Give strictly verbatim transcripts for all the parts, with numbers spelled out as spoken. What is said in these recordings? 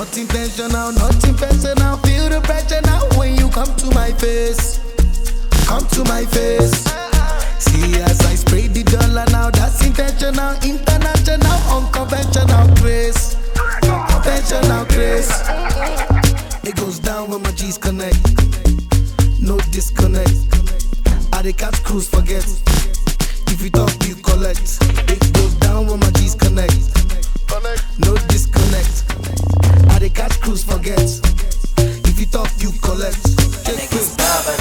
Not intentional, not impersonal. Feel the pressure now when you come to my face. Come to my face. See as I spray the dollar now, that's intentional, international, unconventional grace. Conventional grace. It goes down when my G's connect. No disconnect. I dey catch cruise, forget. If you talk, you collect. It goes down when my G's connect. No disconnect. I dey catch cruise, forget. If you talk, you collect. Check it.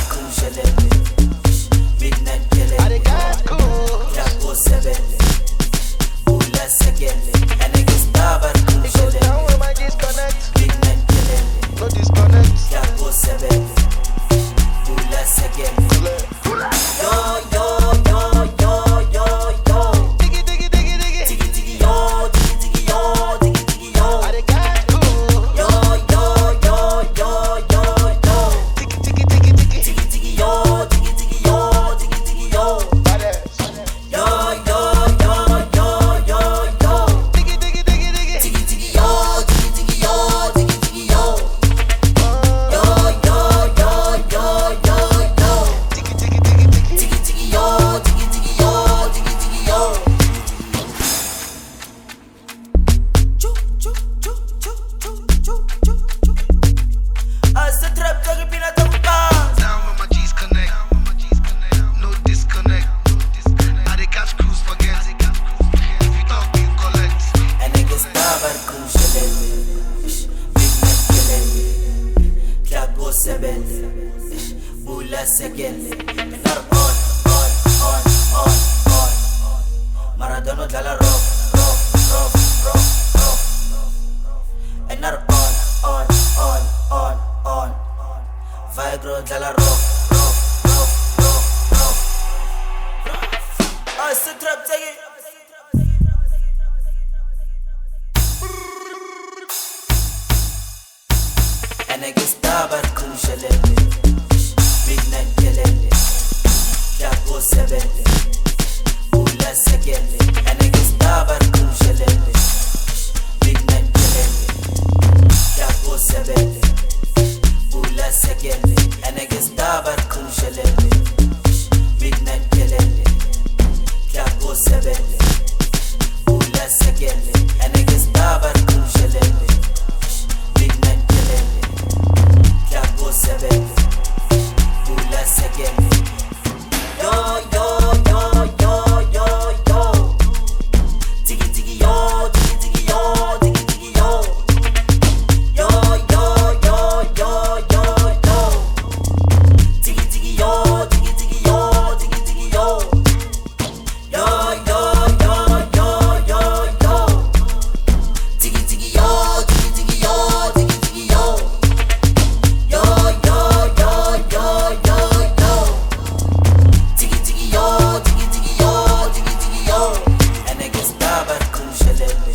Midnight killing. I dey catch cruise. Jago sebele. Ula segele. And I get starboard cruise. It goes down when my G's connect. Midnight killing. No disconnect. Jago sebele. Ula segele. Yo yo yo yo yo yo. Diggy diggy diggy diggy. Diggy diggy yo. Diggy diggy yo. Diggy diggy yo. I dey catch cruise. Yo yo yo yo yo yo. Diggy diggy diggy diggy. Diggy diggy yo. Diggy diggy yo. Diggy diggy yo. Badass. Yo yo yo yo yo yo. Diggy diggy diggy diggy. Diggy diggy yo. Diggy diggy yo. Diggy diggy yo. Yo yo yo yo yo yo. Diggy diggy diggy diggy. Diggy diggy yo. Diggy diggy yo. Diggy diggy yo. Choo choo choo choo choo choo choo choo. As the trap dog pina tomba. Down when my G's connect. No disconnect. I dey catch cruise, forget. If you talk, you collect. And niggas stubborn crucialele. Big man kilele. Jago sebele. Ula segele. And are on, on, on, on, on. Maradona dalla rock, rock, rock, rock, rock. And are on, on, on, on, on. Vigro dalla rock, rock, rock, rock, rock. I said trap take it. And I get starboard crucialele. Midnight kelele. Jago sebele. Ula segele. And I get starboard crucialele. Midnight kelele. Jago sebele. Ula segele. And I get starboard crucialele. Midnight kelele. Jago sebele. Ula segele. And I get starboard crucialele. Midnight kelele. Jago sebele. Ula segele. Yo yo yo yo yo yo. Diggy diggy yo. Diggy diggy yo. Diggy diggy yo. Yo yo yo yo yo yo. Diggy diggy yo. Diggy diggy yo. Diggy diggy yo. Yo yo yo yo yo yo. Diggy diggy yo. Diggy diggy yo. Diggy diggy yo. Yo yo yo yo yo yo. Diggy diggy yo. Diggy diggy yo. Diggy diggy yo. And I get starboard crucialele.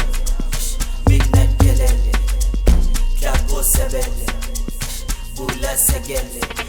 Midnight kelele. Jago sebele. Ula segele.